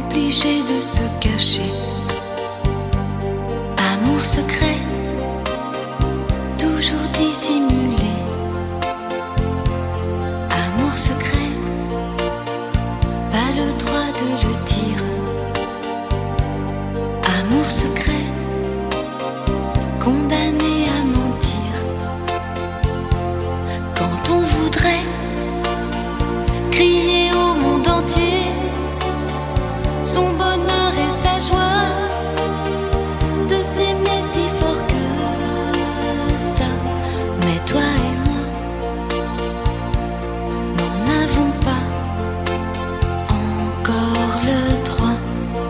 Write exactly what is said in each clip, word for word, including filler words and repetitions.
obligé de se cacher. Amour secret, toujours dissimulé. Amour secret, pas le droit de le dire. Amour secret, condamné à mentir. Quand on voudrait crier au monde entier son bonheur et sa joie, de s'aimer si fort que ça. Mais toi et moi n'en avons pas encore le droit.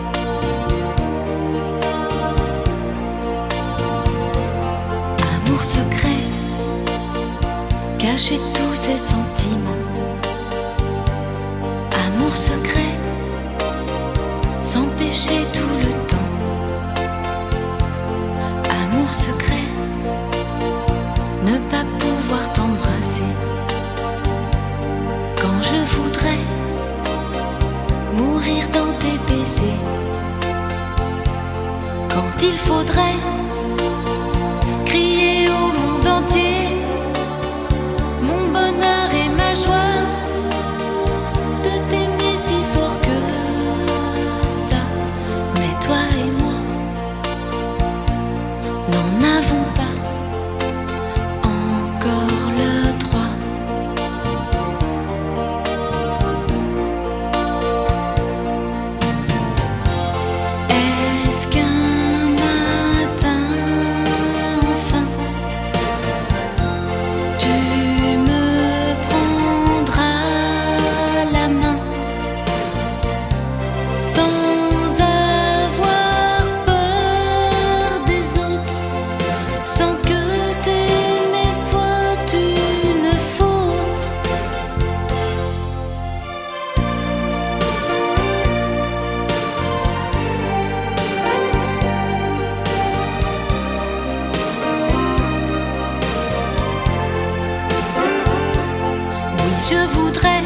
Amour secret, cacher tous ses sentiments. Amour secret, s'empêcher tout le temps. Amour secret, ne pas pouvoir t'embrasser. Quand je voudrais mourir dans tes baisers. Quand il faudrait crier au monde entier mon bonheur et ma joie, de t'aimer si fort que ça. Mais toi et moi n'en avons pas encore le droit. Est-ce qu'un matin enfin tu me prendras la main sans avoir peur des autres, sans que t'aimer soit une faute? Oui, je voudrais